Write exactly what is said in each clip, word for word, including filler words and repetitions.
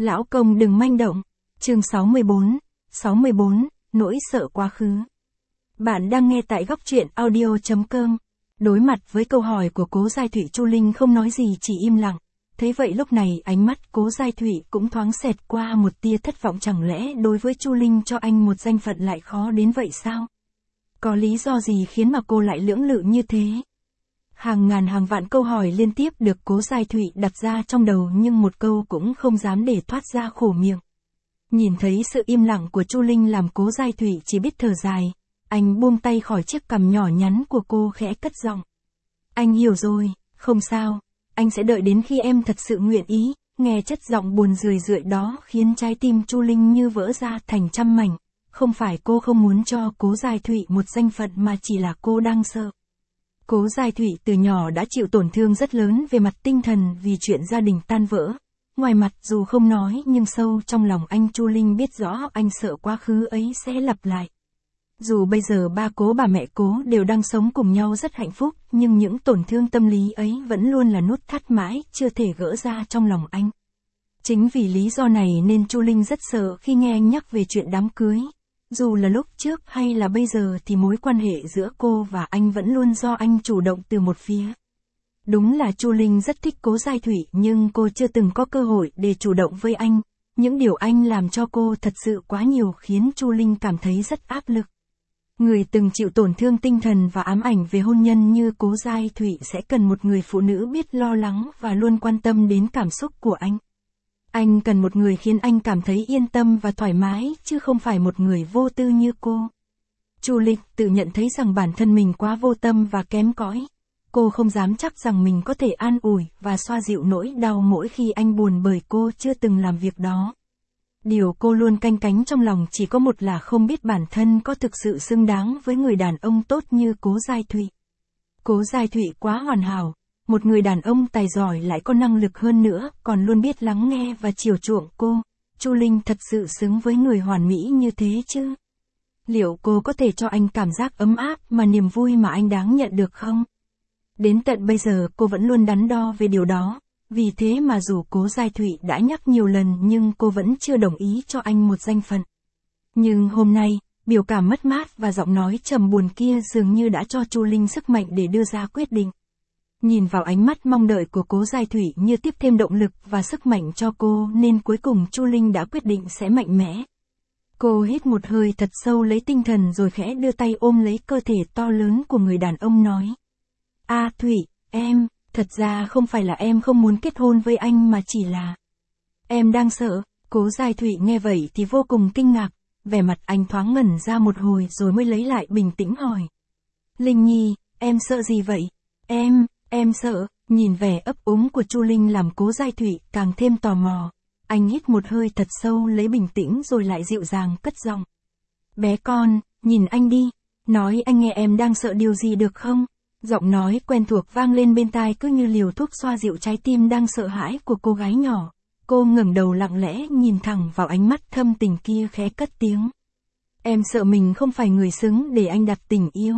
Lão công đừng manh động. Chương sáu mươi bốn, sáu mươi bốn, nỗi sợ quá khứ. Bạn đang nghe tại góc truyện audio chấm com. Đối mặt với câu hỏi của Cố Giai Thụy, Chu Linh không nói gì, chỉ im lặng. Thế vậy lúc này ánh mắt Cố Giai Thụy cũng thoáng xẹt qua một tia thất vọng, chẳng lẽ đối với Chu Linh cho anh một danh phận lại khó đến vậy sao? Có lý do gì khiến mà cô lại lưỡng lự như thế? Hàng ngàn hàng vạn câu hỏi liên tiếp được Cố Giai Thụy đặt ra trong đầu, nhưng một câu cũng không dám để thoát ra khổ miệng. Nhìn thấy sự im lặng của Chu Linh làm Cố Giai Thụy chỉ biết thở dài. Anh buông tay khỏi chiếc cằm nhỏ nhắn của cô, khẽ cất giọng. Anh hiểu rồi, không sao, anh sẽ đợi đến khi em thật sự nguyện ý. Nghe chất giọng buồn rười rượi đó khiến trái tim Chu Linh như vỡ ra thành trăm mảnh. Không phải cô không muốn cho Cố Giai Thụy một danh phận, mà chỉ là cô đang sợ. Cố Giai Thụy từ nhỏ đã chịu tổn thương rất lớn về mặt tinh thần vì chuyện gia đình tan vỡ. Ngoài mặt dù không nói, nhưng sâu trong lòng anh Chu Linh biết rõ anh sợ quá khứ ấy sẽ lặp lại. Dù bây giờ ba Cố bà mẹ Cố đều đang sống cùng nhau rất hạnh phúc, nhưng những tổn thương tâm lý ấy vẫn luôn là nút thắt mãi chưa thể gỡ ra trong lòng anh. Chính vì lý do này nên Chu Linh rất sợ khi nghe anh nhắc về chuyện đám cưới. Dù là lúc trước hay là bây giờ thì mối quan hệ giữa cô và anh vẫn luôn do anh chủ động từ một phía. Đúng là Chu Linh rất thích Cố Giai Thụy, nhưng cô chưa từng có cơ hội để chủ động với anh. Những điều anh làm cho cô thật sự quá nhiều khiến Chu Linh cảm thấy rất áp lực. Người từng chịu tổn thương tinh thần và ám ảnh về hôn nhân như Cố Giai Thụy sẽ cần một người phụ nữ biết lo lắng và luôn quan tâm đến cảm xúc của anh. Anh cần một người khiến anh cảm thấy yên tâm và thoải mái, chứ không phải một người vô tư như cô. Chu Linh tự nhận thấy rằng bản thân mình quá vô tâm và kém cỏi. Cô không dám chắc rằng mình có thể an ủi và xoa dịu nỗi đau mỗi khi anh buồn, bởi cô chưa từng làm việc đó. Điều cô luôn canh cánh trong lòng chỉ có một là không biết bản thân có thực sự xứng đáng với người đàn ông tốt như Cố Giai Thụy. Cố Giai Thụy quá hoàn hảo, một người đàn ông tài giỏi lại có năng lực hơn nữa, còn luôn biết lắng nghe và chiều chuộng cô. Chu Linh thật sự xứng với người hoàn mỹ như thế chứ? Liệu cô có thể cho anh cảm giác ấm áp mà niềm vui mà anh đáng nhận được không? Đến tận bây giờ cô vẫn luôn đắn đo về điều đó. Vì thế mà dù Cố Giai Thụy đã nhắc nhiều lần nhưng cô vẫn chưa đồng ý cho anh một danh phận. Nhưng hôm nay, biểu cảm mất mát và giọng nói trầm buồn kia dường như đã cho Chu Linh sức mạnh để đưa ra quyết định. Nhìn vào ánh mắt mong đợi của Cố Giai Thụy như tiếp thêm động lực và sức mạnh cho cô, nên cuối cùng Chu Linh đã quyết định sẽ mạnh mẽ. Cô hít một hơi thật sâu lấy tinh thần rồi khẽ đưa tay ôm lấy cơ thể to lớn của người đàn ông, nói. A Thụy, em... Thật ra không phải là em không muốn kết hôn với anh, mà chỉ là em đang sợ. Cố Giai Thụy nghe vậy thì vô cùng kinh ngạc, vẻ mặt anh thoáng ngẩn ra một hồi rồi mới lấy lại bình tĩnh hỏi. Linh Nhi, em sợ gì vậy? Em, em sợ. Nhìn vẻ ấp úng của Chu Linh làm Cố Giai Thụy càng thêm tò mò. Anh hít một hơi thật sâu lấy bình tĩnh rồi lại dịu dàng cất giọng. Bé con, nhìn anh đi, nói anh nghe em đang sợ điều gì được không? Giọng nói quen thuộc vang lên bên tai cứ như liều thuốc xoa dịu trái tim đang sợ hãi của cô gái nhỏ. Cô ngẩng đầu lặng lẽ nhìn thẳng vào ánh mắt thâm tình kia, khẽ cất tiếng. Em sợ mình không phải người xứng để anh đặt tình yêu.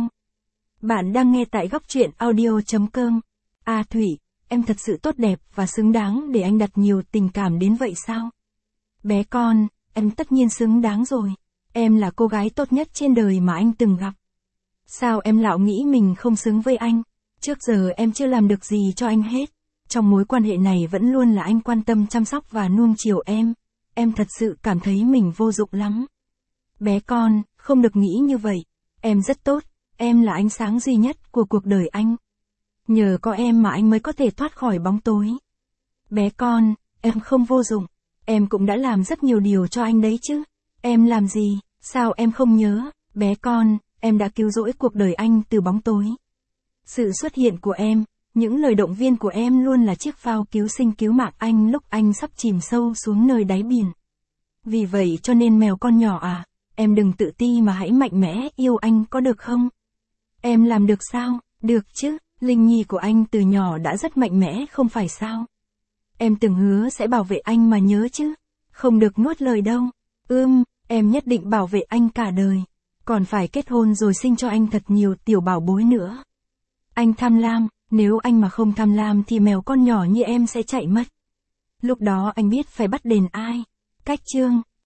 Bạn đang nghe tại góc truyện audio chấm com. A Thụy, em thật sự tốt đẹp và xứng đáng để anh đặt nhiều tình cảm đến vậy sao? Bé con, em tất nhiên xứng đáng rồi. Em là cô gái tốt nhất trên đời mà anh từng gặp. Sao em lão nghĩ mình không xứng với anh? Trước giờ em chưa làm được gì cho anh hết. Trong mối quan hệ này vẫn luôn là anh quan tâm chăm sóc và nuông chiều em. Em thật sự cảm thấy mình vô dụng lắm. Bé con, không được nghĩ như vậy. Em rất tốt, em là ánh sáng duy nhất của cuộc đời anh. Nhờ có em mà anh mới có thể thoát khỏi bóng tối. Bé con, em không vô dụng. Em cũng đã làm rất nhiều điều cho anh đấy chứ. Em làm gì, sao em không nhớ? Bé con, em đã cứu rỗi cuộc đời anh từ bóng tối. Sự xuất hiện của em, những lời động viên của em luôn là chiếc phao cứu sinh cứu mạng anh lúc anh sắp chìm sâu xuống nơi đáy biển. Vì vậy cho nên mèo con nhỏ à, em đừng tự ti mà hãy mạnh mẽ yêu anh có được không? Em làm được sao? Được chứ, Linh Nhi của anh từ nhỏ đã rất mạnh mẽ không phải sao? Em từng hứa sẽ bảo vệ anh mà nhớ chứ, không được nuốt lời đâu. Ưm, em nhất định bảo vệ anh cả đời. Còn phải kết hôn rồi sinh cho anh thật nhiều tiểu bảo bối nữa. Anh tham lam, nếu anh mà không tham lam thì mèo con nhỏ như em sẽ chạy mất. Lúc đó anh biết phải bắt đền ai. Cách chương